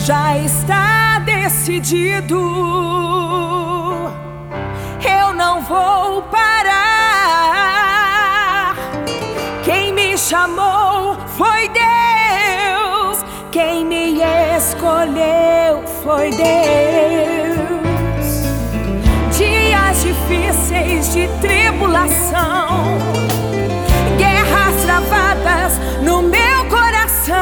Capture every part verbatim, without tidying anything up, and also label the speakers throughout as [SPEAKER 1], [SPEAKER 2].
[SPEAKER 1] já está decidido. Eu não vou parar. Quem me chamou foi Deus, quem me escolheu foi Deus. Dias difíceis de tribulação, guerras travadas no meu coração.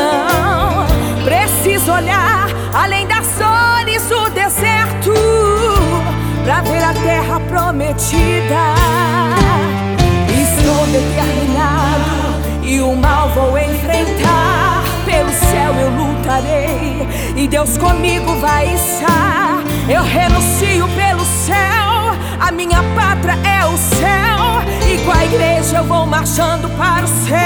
[SPEAKER 1] Preciso olhar além das dores do deserto pra ver a terra prometida. Estou determinado e o mal vou enfrentar. Pelo céu eu lutarei e Deus comigo vai estar. Eu renuncio pelo céu, a minha pátria é o céu, e com a igreja eu vou marchando para o céu.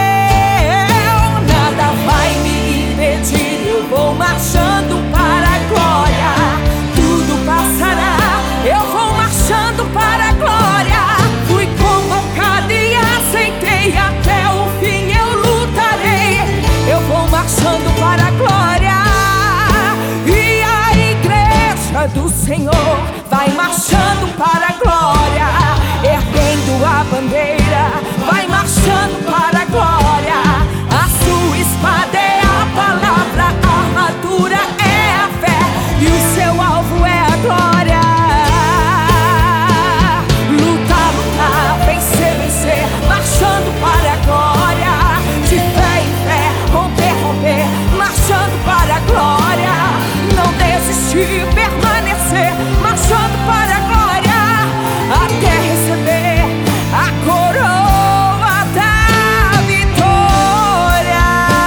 [SPEAKER 1] Nada vai me impedir, eu vou marchando para a glória. Tudo passará, eu vou marchando para a glória. Fui convocado e aceitei, até o fim eu lutarei. Eu vou marchando para a glória. E a igreja do Senhor vai marchando para a glória, erguendo a bandeira, vai marchando para a glória. A sua espada é a palavra, a armadura é a fé, e o seu alvo é a glória. Lutar, lutar, vencer, vencer, marchando para a glória. De fé em fé, romper, romper, marchando para a glória. Não desistir, permanecer, marchando para a glória, até receber a coroa da vitória.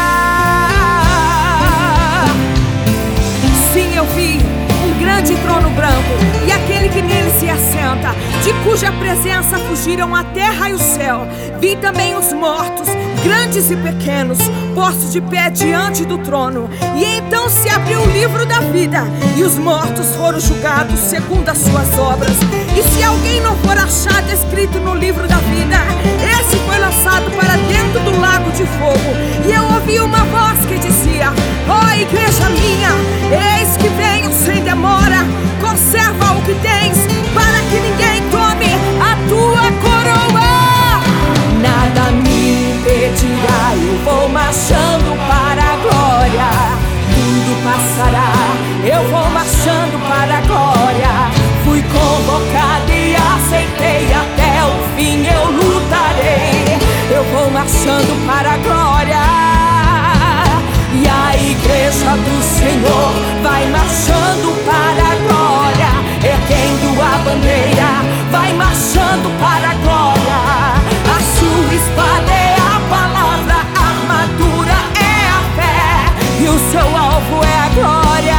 [SPEAKER 1] Sim, eu vi um grande trono branco e aquele que nele se assenta, de cuja presença fugiram a terra e o céu. Vi também os mortos, grandes e pequenos, postos de pé diante do trono. E então se abriu o livro da vida, e os mortos foram julgados segundo as suas obras. E se alguém não for achado escrito no livro da vida, esse foi lançado para dentro do lago de fogo. E eu ouvi uma voz que dizia: ó igreja minha, eis que venho sem demora. Conserva o que tens, para que ninguém tome a tua coroa. Nada me impedirá, eu vou marchando para a glória. Tudo passará, eu vou marchando para a glória. Fui convocado e aceitei, até o fim eu lutarei. Eu vou marchando para a glória. E a igreja do Senhor vai marchando para a glória, erguendo a bandeira, vai marchando para a glória. A sua espada é a palavra, a armadura é a fé, e o seu alvo é a glória.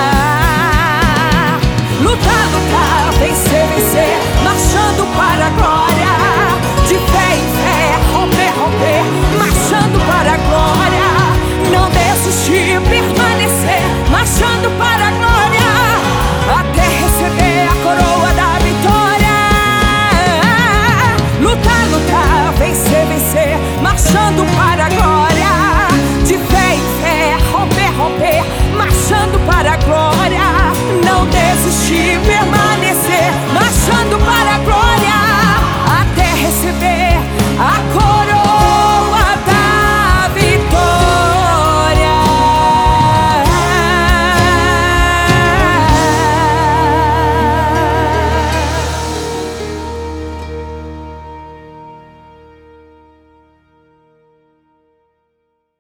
[SPEAKER 1] Lutar, lutar, vencer, vencer, marchando para a glória. De fé em fé, romper, romper, marchando para a glória. Não desistir, permanecer, marchando para a glória, até receber a coroa da vitória. Lutar, lutar, vencer, vencer, marchando para a glória.